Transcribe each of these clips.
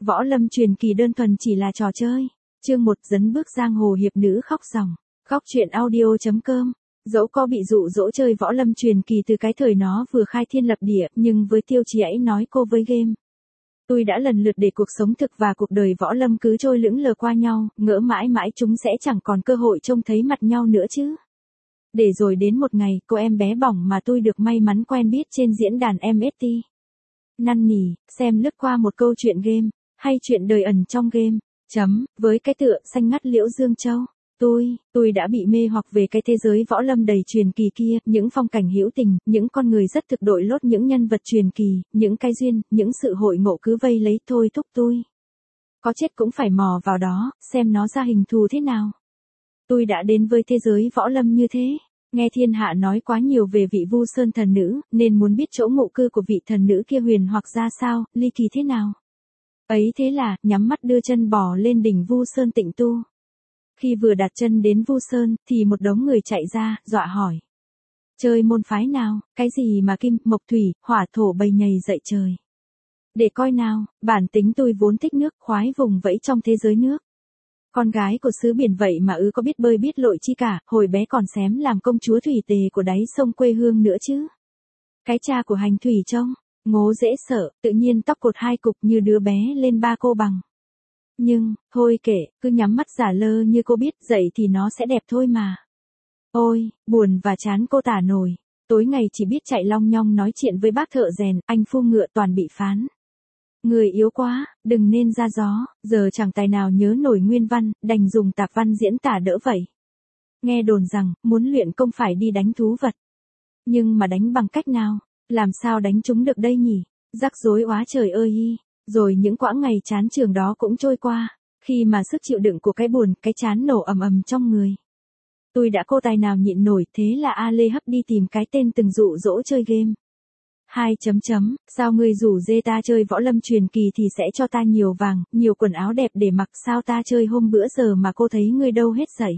Võ Lâm truyền kỳ đơn thuần chỉ là trò chơi. Chương 1 dấn bước giang hồ hiệp nữ khóc ròng. Khóc chuyện audio.com. Dẫu có bị dụ dỗ chơi Võ Lâm truyền kỳ từ cái thời nó vừa khai thiên lập địa, nhưng với Tiêu Chí ấy nói cô với game. Tôi đã lần lượt để cuộc sống thực và cuộc đời Võ Lâm cứ trôi lững lờ qua nhau, ngỡ mãi mãi chúng sẽ chẳng còn cơ hội trông thấy mặt nhau nữa chứ. Để rồi đến một ngày, cô em bé bỏng mà tôi được may mắn quen biết trên diễn đàn MST. Năn nỉ, xem lướt qua một câu chuyện game, hay chuyện đời ẩn trong game, với cái tựa xanh ngắt liễu Dương Châu. Tôi đã bị mê hoặc về cái thế giới võ lâm đầy truyền kỳ kia, những phong cảnh hữu tình, những con người rất thực đội lốt, những nhân vật truyền kỳ, những cái duyên, những sự hội ngộ cứ vây lấy thôi thúc tôi. Có chết cũng phải mò vào đó, xem nó ra hình thù thế nào. Tôi đã đến với thế giới võ lâm như thế. Nghe thiên hạ nói quá nhiều về vị Vu Sơn thần nữ, nên muốn biết chỗ ngụ cư của vị thần nữ kia huyền hoặc ra sao, ly kỳ thế nào. Ấy thế là, nhắm mắt đưa chân bò lên đỉnh Vu Sơn tịnh tu. Khi vừa đặt chân đến Vu Sơn, thì một đống người chạy ra, dọa hỏi. Chơi môn phái nào, cái gì mà kim, mộc thủy, hỏa thổ bầy nhầy dậy trời. Để coi nào, bản tính tôi vốn thích nước, khoái vùng vẫy trong thế giới nước. Con gái của xứ biển vậy mà có biết bơi biết lội chi cả, hồi bé còn xém làm công chúa thủy tề của đáy sông quê hương nữa chứ. Cái cha của hành thủy trông, ngố dễ sợ, tự nhiên tóc cột hai cục như đứa bé lên ba cô bằng. Nhưng, thôi kệ, cứ nhắm mắt giả lơ như cô biết dậy thì nó sẽ đẹp thôi mà. Ôi, buồn và chán cô tả nổi. Tối ngày chỉ biết chạy long nhong nói chuyện với bác thợ rèn, anh phu ngựa toàn bị phán. Người yếu quá, đừng nên ra gió, giờ chẳng tài nào nhớ nổi nguyên văn, đành dùng tạp văn diễn tả đỡ vậy. Nghe đồn rằng, muốn luyện công phải đi đánh thú vật. Nhưng mà đánh bằng cách nào? Làm sao đánh chúng được đây nhỉ? Rắc rối quá trời ơi y. Rồi những quãng ngày chán trường đó cũng trôi qua, khi mà sức chịu đựng của cái buồn, cái chán nổ ầm ầm trong người. Tôi đã cô tài nào nhịn nổi, thế là A Lê hấp đi tìm cái tên từng dụ dỗ chơi game. Sao ngươi rủ dê ta chơi võ lâm truyền kỳ thì sẽ cho ta nhiều vàng, nhiều quần áo đẹp để mặc, sao ta chơi hôm bữa giờ mà cô thấy ngươi đâu hết dậy.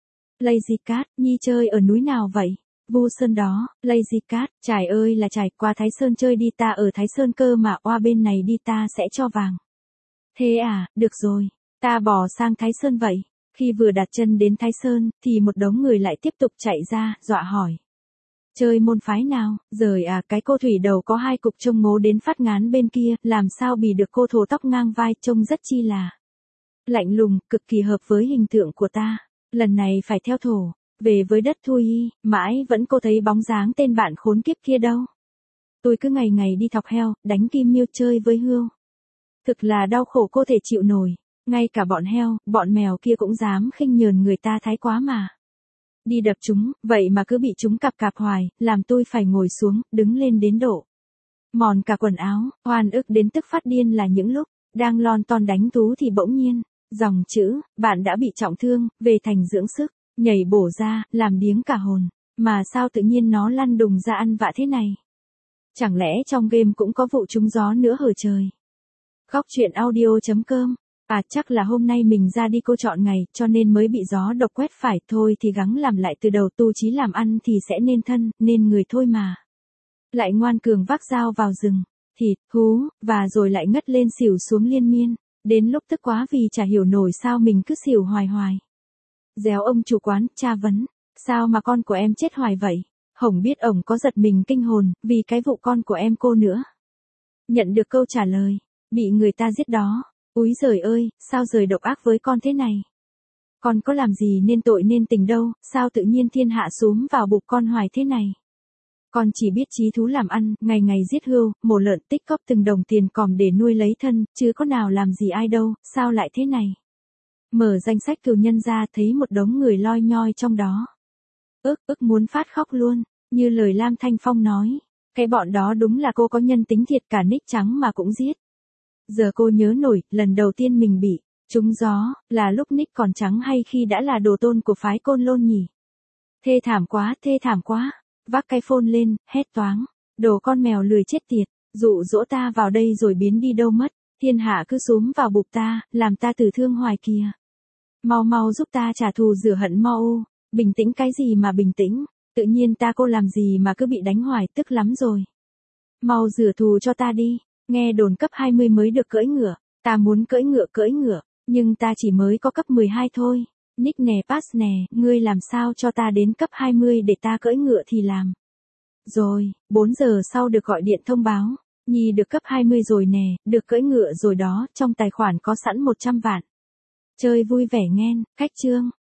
Lazy Cat, Nhi chơi ở núi nào vậy? Vu Sơn đó, Lazy Cat, trải ơi là trải, qua Thái Sơn chơi đi, ta ở Thái Sơn cơ mà, oa bên này đi ta sẽ cho vàng. Thế à, được rồi, ta bò sang Thái Sơn vậy. Khi vừa đặt chân đến Thái Sơn, thì một đống người lại tiếp tục chạy ra, dọa hỏi. Chơi môn phái nào, giời à, cái cô thủy đầu có hai cục trông ngố đến phát ngán bên kia, làm sao bì được cô thổ tóc ngang vai, trông rất chi là lạnh lùng, cực kỳ hợp với hình tượng của ta. Lần này phải theo thổ, về với đất thui y, mãi vẫn cô thấy bóng dáng tên bạn khốn kiếp kia đâu. Tôi cứ ngày ngày đi thọc heo, đánh kim miêu, chơi với hươu. Thực là đau khổ cô thể chịu nổi, ngay cả bọn heo, bọn mèo kia cũng dám khinh nhờn người ta thái quá mà. Đi đập chúng, vậy mà cứ bị chúng cạp cạp hoài, làm tôi phải ngồi xuống, đứng lên đến độ mòn cả quần áo, oan ức đến tức phát điên là những lúc đang lon ton đánh thú thì bỗng nhiên, dòng chữ, bạn đã bị trọng thương, về thành dưỡng sức, nhảy bổ ra, làm điếng cả hồn. Mà sao tự nhiên nó lăn đùng ra ăn vạ thế này? Chẳng lẽ trong game cũng có vụ trúng gió nữa hở trời? Khóc chuyện audio.com. À chắc là hôm nay mình ra đi cô chọn ngày, cho nên mới bị gió độc quét phải, thôi thì gắng làm lại từ đầu, tu chí làm ăn thì sẽ nên thân, nên người thôi mà. Lại ngoan cường vác dao vào rừng, thịt, hú, và rồi lại ngất lên xỉu xuống liên miên. Đến lúc tức quá vì chả hiểu nổi sao mình cứ xỉu hoài hoài. Déo ông chủ quán, tra vấn, sao mà con của em chết hoài vậy? Hổng biết ổng có giật mình kinh hồn, vì cái vụ con của em cô nữa. Nhận được câu trả lời, bị người ta giết đó. Úi giời ơi, sao rời độc ác với con thế này? Con có làm gì nên tội nên tình đâu, sao tự nhiên thiên hạ xúm vào bụng con hoài thế này? Con chỉ biết chí thú làm ăn, ngày ngày giết hươu, mổ lợn, tích cóp từng đồng tiền còm để nuôi lấy thân, chứ có nào làm gì ai đâu, sao lại thế này? Mở danh sách cừu nhân ra thấy một đống người loi nhoi trong đó. Ức muốn phát khóc luôn, như lời Lam Thanh Phong nói. Cái bọn đó đúng là cô có nhân tính thiệt, cả nick trắng mà cũng giết. Giờ cô nhớ nổi, lần đầu tiên mình bị trúng gió, là lúc nick còn trắng hay khi đã là đồ tôn của phái Côn Lôn nhỉ? Thê thảm quá, vác cái phone lên, hét toáng. Đồ con mèo lười chết tiệt, dụ dỗ ta vào đây rồi biến đi đâu mất, thiên hạ cứ xúm vào bụng ta, làm ta tử thương hoài kìa. Mau giúp ta trả thù rửa hận mau. Bình tĩnh cái gì mà bình tĩnh, tự nhiên ta cô làm gì mà cứ bị đánh hoài, tức lắm rồi. Mau rửa thù cho ta đi. Nghe đồn cấp 20 mới được cưỡi ngựa, Ta muốn cưỡi ngựa, nhưng ta chỉ mới có cấp 12 thôi. Nick nè pass nè, ngươi làm sao cho ta đến cấp 20 để ta cưỡi ngựa thì làm. Rồi, 4 giờ sau được gọi điện thông báo. Nhi được cấp 20 rồi nè, được cưỡi ngựa rồi đó, trong tài khoản có sẵn 100 vạn. Chơi vui vẻ nghen, cách chương.